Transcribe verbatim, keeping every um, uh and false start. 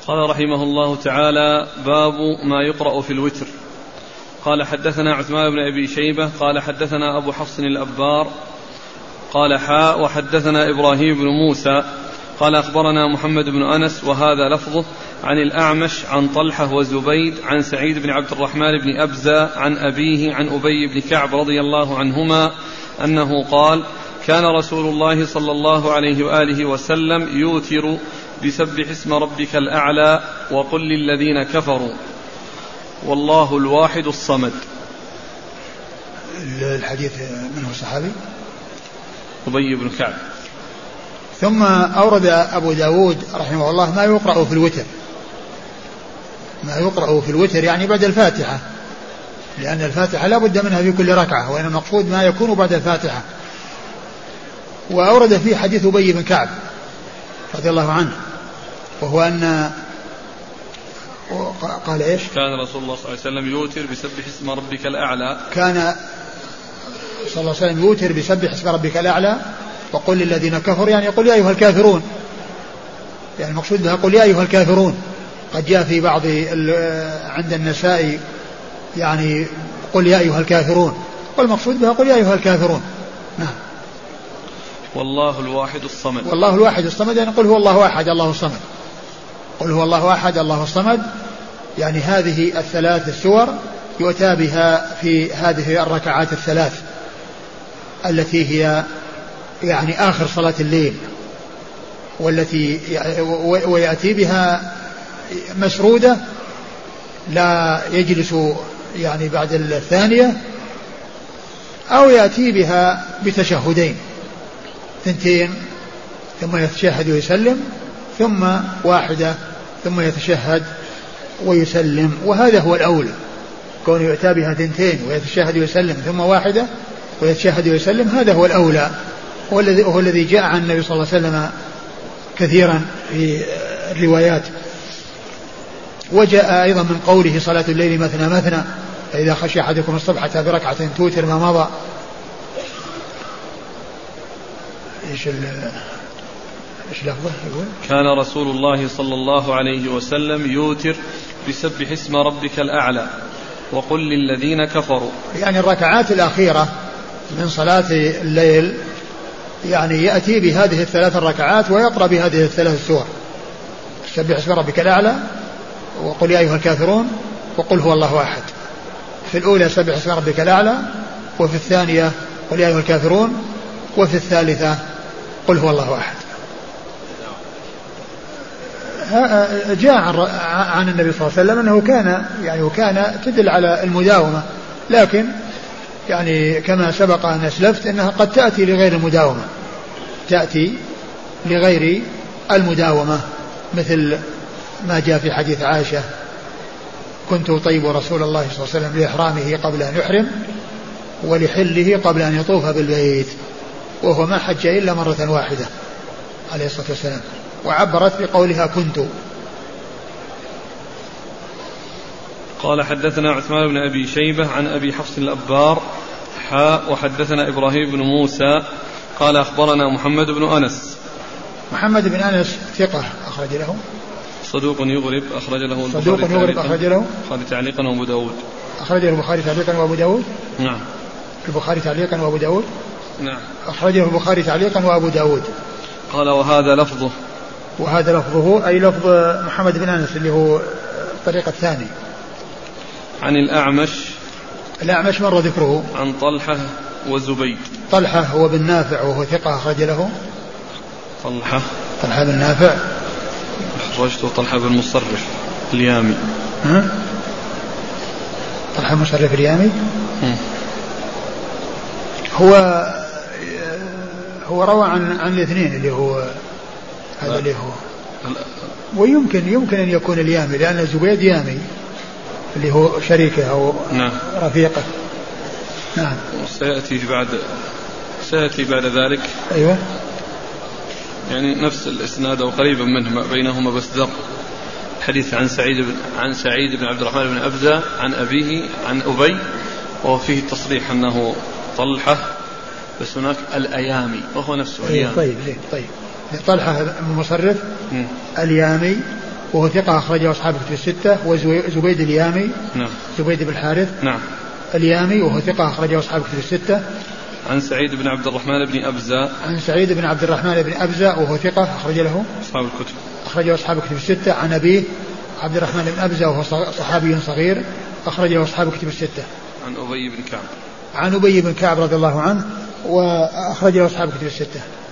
قال رحمه الله تعالى: باب ما يقرأ في الوتر. قال حدثنا عثمان بن أبي شيبة قال حدثنا أبو حفص الأبار قال حاء وحدثنا إبراهيم بن موسى قال أخبرنا محمد بن أنس وهذا لفظه عن الأعمش عن طلحة وزبيد عن سعيد بن عبد الرحمن بن أبزة عن أبيه عن أبي بن كعب رضي الله عنهما أنه قال: كان رسول الله صلى الله عليه وآله وسلم يوتر بسبح اسم ربك الأعلى وقل للذين كفروا والله الواحد الصمد. الحديث منه الصحابي أبي بن كعب. ثم أورد أبو داود رحمه الله ما يقرأ في الوتر، ما يقرأ في الوتر يعني بعد الفاتحة، لأن الفاتحة لا بد منها في كل ركعة، وإن المقصود ما يكون بعد الفاتحة. وأورد فيه حديث أبي بن كعب رضي الله عنه، وهو أن قال إيش؟ كان رسول الله صلى الله عليه وسلم يوتر بسبح اسم ربك الأعلى. كان صلى الله عليه وسلم يوتر بسبح اسم ربك الأعلى وقل للذين كفروا، يعني يقول يا أيها الكافرون، يعني المقصود بها قل يا أيها الكافرون. قد جاء في بعض عند النسائي يعني قل يا أيها الكافرون، والمقصود بها قل يا أيها الكافرون. نعم. والله الواحد الصمد. والله الواحد الصمد يعني قل هو الله أحد الله الصمد. قل هو الله أحد الله الصمد، يعني هذه الثلاث السور يؤتى بها في هذه الركعات الثلاث التي هي يعني آخر صلاة الليل، والتي ويأتي بها مسرودة لا يجلس يعني بعد الثانية، أو يأتي بها بتشهدين ثنتين ثم يتشهد ويسلم، ثم واحدة ثم يتشهد ويسلم، وهذا هو الأولى، كون يؤتى بها ثنتين ويتشهد ويسلم ثم واحدة ويتشهد ويسلم، هذا هو الأولى، وهو الذي جاء عن النبي صلى الله عليه وسلم كثيرا في الروايات. وجاء أيضا من قوله صلاة الليل مثنى مثنى فإذا خشي أحدكم الصبح بركعة توتر ما مضى. إيش إيش لفظه يقول؟ كان رسول الله صلى الله عليه وسلم يوتر بسبح اسم ربك الأعلى وقل للذين كفروا، يعني الركعات الأخيرة من صلاة الليل يعني يأتي بهذه الثلاث الركعات ويقرأ بهذه الثلاث سور: سبح اسم ربك الأعلى وقل يا أيها الكافرون وقل هو الله أحد. في الأولى سبح اسم ربك الأعلى، وفي الثانية قل يا أيها الكافرون، وفي الثالثة قل هو الله أحد. جاء عن النبي صلى الله عليه وسلم أنه كان يعني وكان تدل على المداومة، لكن يعني كما سبق أن أسلفت أنها قد تأتي لغير المداومة، تأتي لغير المداومة، مثل ما جاء في حديث عائشة: كنت أطيب رسول الله صلى الله عليه وسلم لإحرامه قبل أن يحرم ولحله قبل أن يطوف بالبيت، وهو ما حج إلا مرة واحدة عليه الصلاة والسلام، وعبرت بقولها كنت. قال حدثنا عثمان بن أبي شيبة عن أبي حفص الأبار حاء وحدثنا إبراهيم بن موسى قال أخبرنا محمد بن أنس. محمد بن أنس ثقة أخرج له، صدوق يغرب أخرج له البخاري صدوق يغرب أخرج له البخاري تعليقا وأبو داود. أخرجه البخاري تعليقا وأبو داود. نعم. البخاري تعليقا وأبو داود. نعم. أخرجه البخاري تعليقا وأبو داود. قال وهذا لفظه. وهذا لفظه أي لفظ محمد بن أنس اللي هو الطريقة الثاني. عن الأعمش. الأعمش مر ذكره. عن طلحة وزبيد. طلحة هو بن نافع وهو ثقة أخرج له. طلحة. طلحة بن نافع. أخرجته طلحة بن مصرف اليامي. ها؟ طلحة مصرف اليامي. م. هو هو روى عن عن الاثنين اللي هو هذا اللي هو، ويمكن يمكن أن يكون اليامي لأن زبيد يامي اللي هو شريكه أو نعم. رفيقه. نعم. سيأتي بعد سيأتي بعد ذلك. أيوة. يعني نفس الإسناد أو قريبا منه بينهما بس در حديث عن سعيد بن عن سعيد بن عبد الرحمن بن أبزة عن أبيه عن أبي، وفيه تصريح أنه طلحة بس هناك الأيامي وهو نفسه اليامي. طيب زين طيب. طلحة المصرف اليامي وهو ثقة أخرجه أصحاب الكتب الستة. وزبيد اليامي نعم. زبيد بن الحارث نعم. اليامي وهو ثقة أخرجه أصحاب الكتب الستة. عن سعيد بن عبد الرحمن بن أبزة عن سعيد بن عبد الرحمن بن أبزة وهو ثقة أخرج له أصحاب الكتب أخرجه أصحاب الكتب الستة. عن أبيه عبد الرحمن بن أبزة وهو صحابي صغير أخرجه أصحاب الكتب الستة. عن أبي بن كعب عن أبي بن كعب رضي الله عنه وأخرجه أصحاب الكتب الستة.